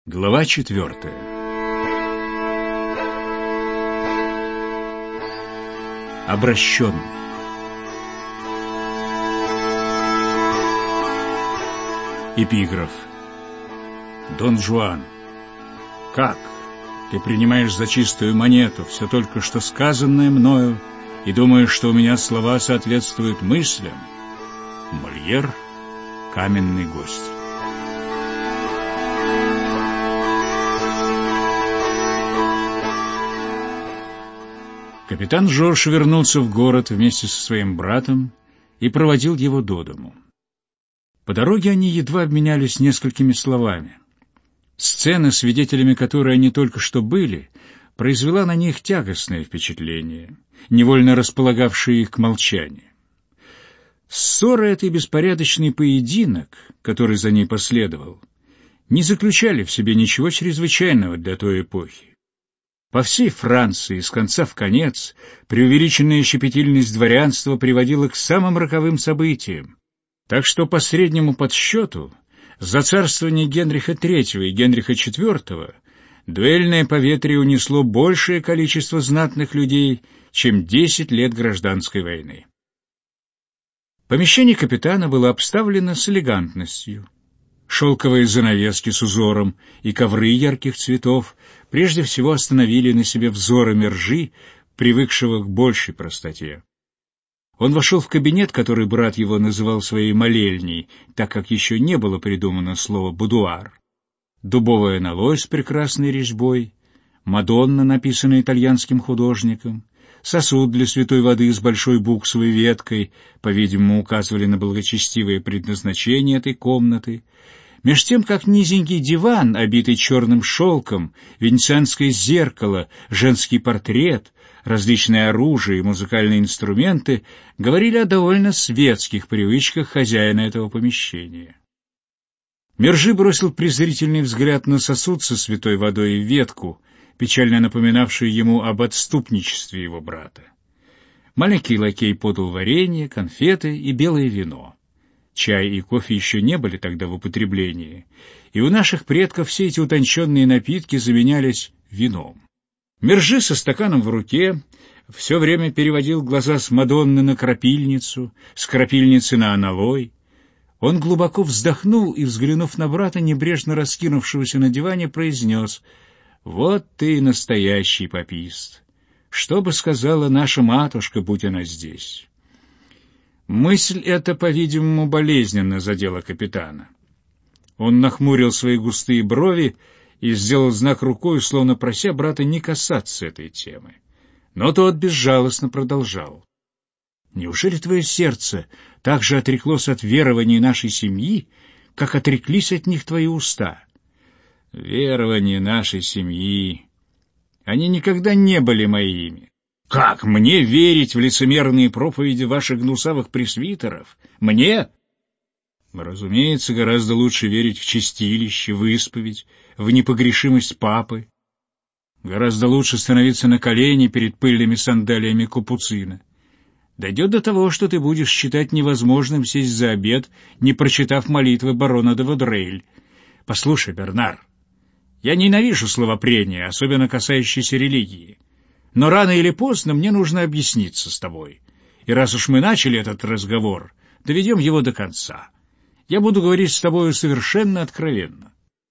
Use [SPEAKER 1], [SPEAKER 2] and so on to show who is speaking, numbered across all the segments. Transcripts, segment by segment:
[SPEAKER 1] Глава 4. Обращенный. Эпиграф. Дон Жуан. Как? Ты принимаешь за чистую монету все только что сказанное мною и думаешь, что у меня слова соответствуют мыслям? Мольер. Каменный гость. Капитан Жорж вернулся в город вместе со своим братом и проводил его до дому. По дороге они едва обменялись несколькими словами. Сцена, свидетелями которой они только что были, произвела на них тягостное впечатление, невольно располагавшее их к молчанию. Ссора эта и беспорядочный поединок, который за ней последовал, не заключали в себе ничего чрезвычайного для той эпохи. По всей Франции, с конца в конец, преувеличенная щепетильность дворянства приводила к самым роковым событиям, так что по среднему подсчету за царствование Генриха III и Генриха IV дуэльное поветрие унесло большее количество знатных людей, чем 10 лет гражданской войны. Помещение капитана было обставлено с элегантностью. Шелковые занавески с узором и ковры ярких цветов прежде всего остановили на себе взоры Мержи, привыкшего к большей простоте. Он вошел в кабинет, который брат его называл своей молельней, так как еще не было придумано слово «будуар». Дубовый аналой с прекрасной резьбой, Мадонна, написанная итальянским художником, сосуд для святой воды с большой буксовой веткой, по-видимому, указывали на благочестивое предназначение этой комнаты, меж тем как низенький диван, обитый черным шелком, венецианское зеркало, женский портрет, различные оружие и музыкальные инструменты говорили о довольно светских привычках хозяина этого помещения. Мержи бросил презрительный взгляд на сосуд со святой водой и ветку, печально напоминавшую ему об отступничестве его брата. Маленький лакей подал варенье, конфеты и белое вино. Чай и кофе еще не были тогда в употреблении, и у наших предков все эти утонченные напитки заменялись вином. Мержи со стаканом в руке все время переводил глаза с Мадонны на крапильницу, с крапильницы на аналой. Он глубоко вздохнул и, взглянув на брата, небрежно раскинувшегося на диване, произнес: «Вот ты настоящий папист! Что бы сказала наша матушка, будь она здесь?» Мысль эта, по-видимому, болезненно задела капитана. Он нахмурил свои густые брови и сделал знак рукой, словно прося брата не касаться этой темы. Но тот безжалостно продолжал: «Неужели твое сердце так же отреклось от верований нашей семьи, как отреклись от них твои уста?» «Верования нашей семьи... Они никогда не были моими. Как мне верить в лицемерные проповеди ваших гнусавых пресвитеров? Мне? Разумеется, гораздо лучше верить в чистилище, в исповедь, в непогрешимость папы. Гораздо лучше становиться на колени перед пыльными сандалиями капуцина. Дойдет до того, что ты будешь считать невозможным сесть за обед, не прочитав молитвы барона де Вадрель. Послушай, Бернар, я ненавижу словопрения, особенно касающиеся религии. Но рано или поздно мне нужно объясниться с тобой. И раз уж мы начали этот разговор, доведем его до конца. Я буду говорить с тобою совершенно откровенно.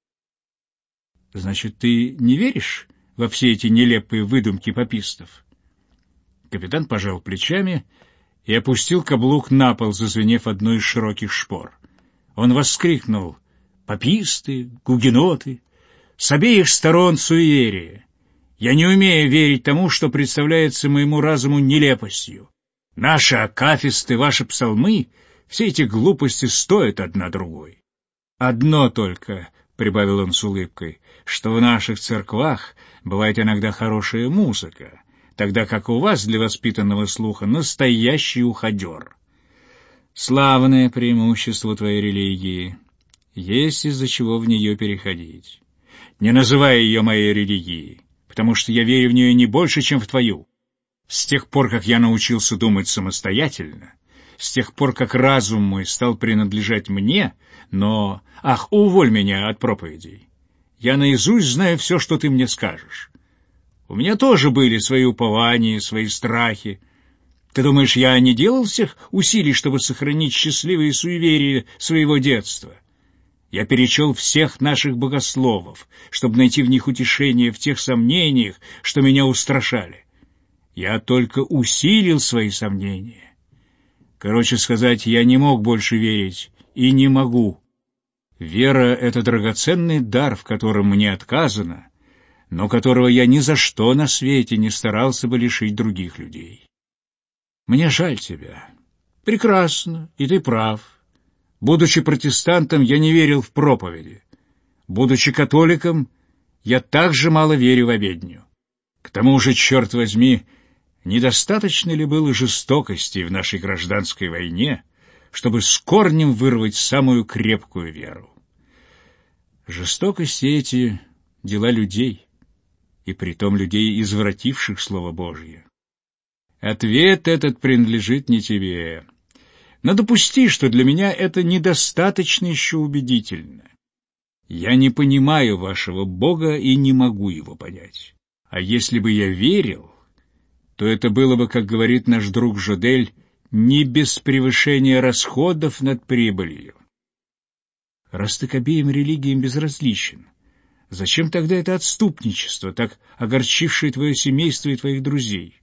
[SPEAKER 1] Значит, ты не веришь во все эти нелепые выдумки папистов? Капитан пожал плечами и опустил каблук на пол, зазвенев одной из широких шпор. Он воскликнул: «Паписты, гугеноты, с обеих сторон суеверие! Я не умею верить тому, что представляется моему разуму нелепостью. Наши акафисты, ваши псалмы, все эти глупости стоят одна другой. Одно только, — прибавил он с улыбкой, — что в наших церквах бывает иногда хорошая музыка, тогда как у вас для воспитанного слуха настоящий уходер. Славное преимущество твоей религии. Есть из-за чего в нее переходить. Не называй ее моей религией, потому что я верю в нее не больше, чем в твою. С тех пор, как я научился думать самостоятельно, с тех пор, как разум мой стал принадлежать мне, но... Ах, уволь меня от проповедей! Я наизусть знаю все, что ты мне скажешь. У меня тоже были свои упования, свои страхи. Ты думаешь, я не делал всех усилий, чтобы сохранить счастливые суеверия своего детства? Я перечел всех наших богословов, чтобы найти в них утешение в тех сомнениях, что меня устрашали. Я только усилил свои сомнения. Короче сказать, я не мог больше верить и не могу. Вера — это драгоценный дар, в котором мне отказано, но которого я ни за что на свете не старался бы лишить других людей. Мне жаль тебя. Прекрасно, и ты прав. Будучи протестантом, я не верил в проповеди. Будучи католиком, я так же мало верю в обедню. К тому же, черт возьми, недостаточно ли было жестокости в нашей гражданской войне, чтобы с корнем вырвать самую крепкую веру? Жестокости эти — дела людей, и притом людей, извративших Слово Божье. Ответ этот принадлежит не тебе. Но допусти, что для меня это недостаточно еще убедительно. Я не понимаю вашего Бога и не могу его понять. А если бы я верил, то это было бы, как говорит наш друг Жодель, не без превышения расходов над прибылью. Раз ты к обеим религиям безразличен, зачем тогда это отступничество, так огорчившее твое семейство и твоих друзей?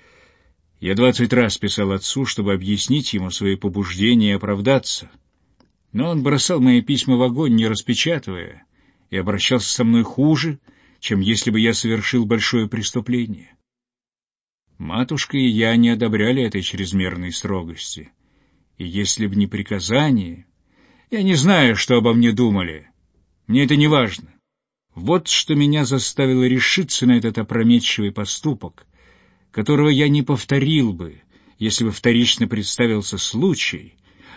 [SPEAKER 1] Я 20 раз писал отцу, чтобы объяснить ему свои побуждения и оправдаться, но он бросал мои письма в огонь, не распечатывая, и обращался со мной хуже, чем если бы я совершил большое преступление. Матушка и я не одобряли этой чрезмерной строгости, и если б не приказание, я не знаю, что обо мне думали, мне это не важно. Вот что меня заставило решиться на этот опрометчивый поступок, которого я не повторил бы, если бы вторично представился случай.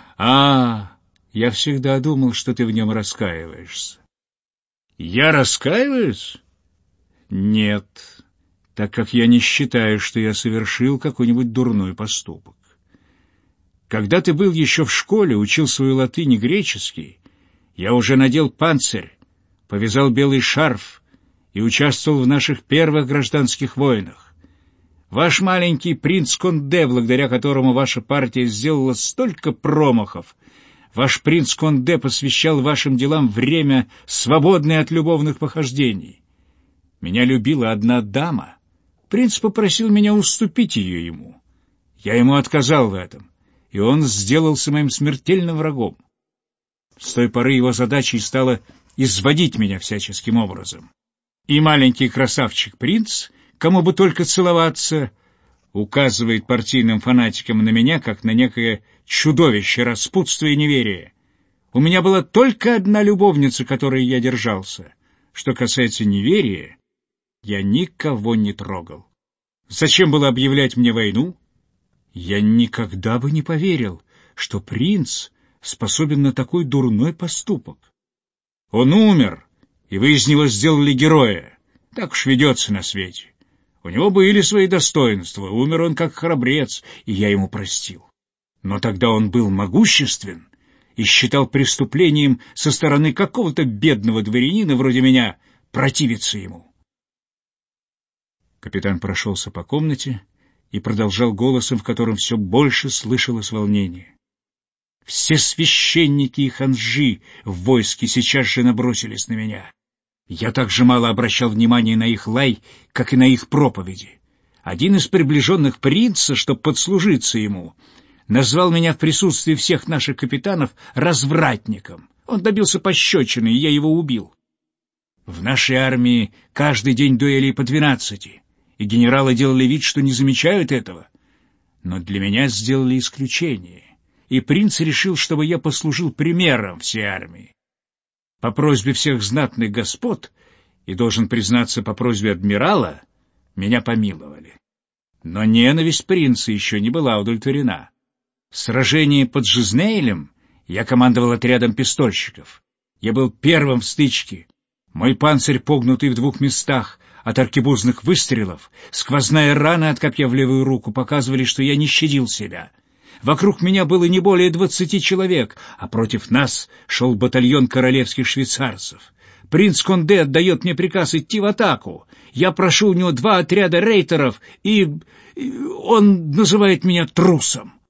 [SPEAKER 1] Я всегда думал, что ты в нем раскаиваешься. Я раскаиваюсь? Нет, так как я не считаю, что я совершил какой-нибудь дурной поступок. Когда ты был еще в школе, учил свою латынь и греческий, я уже надел панцирь, повязал белый шарф и участвовал в наших первых гражданских войнах. Ваш маленький принц Конде, благодаря которому ваша партия сделала столько промахов, ваш принц Конде посвящал вашим делам время, свободное от любовных похождений. Меня любила одна дама. Принц попросил меня уступить ее ему. Я ему отказал в этом, и он сделался моим смертельным врагом. С той поры его задачей стало изводить меня всяческим образом. И маленький красавчик-принц, кому бы только целоваться, указывает партийным фанатикам на меня, как на некое чудовище распутства и неверия. У меня была только одна любовница, которой я держался. Что касается неверия, я никого не трогал. Зачем было объявлять мне войну? Я никогда бы не поверил, что принц способен на такой дурной поступок. Он умер, и вы из него сделали героя. Так уж ведется на свете. У него были свои достоинства, умер он как храбрец, и я ему простил. Но тогда он был могуществен и считал преступлением со стороны какого-то бедного дворянина вроде меня противиться ему. Капитан прошелся по комнате и продолжал голосом, в котором все больше слышалось волнение. Все священники и ханжи в войске сейчас же набросились на меня. Я так же мало обращал внимания на их лай, как и на их проповеди. Один из приближенных принца, чтоб подслужиться ему, назвал меня в присутствии всех наших капитанов развратником. Он добился пощечины, и я его убил. В нашей армии каждый день дуэлей по 12, и генералы делали вид, что не замечают этого. Но для меня сделали исключение, и принц решил, чтобы я послужил примером всей армии. По просьбе всех знатных господ, и, должен признаться, по просьбе адмирала, меня помиловали. Но ненависть принца еще не была удовлетворена. В сражении под Жизнейлем я командовал отрядом пистольщиков. Я был первым в стычке. Мой панцирь, погнутый в 2 местах от аркебузных выстрелов, сквозная рана от копья в левую руку показывали, что я не щадил себя. Вокруг меня было не более 20 человек, а против нас шел батальон королевских швейцарцев. Принц Конде отдает мне приказ идти в атаку. Я прошу у него 2 отряда рейтеров, и он называет меня трусом.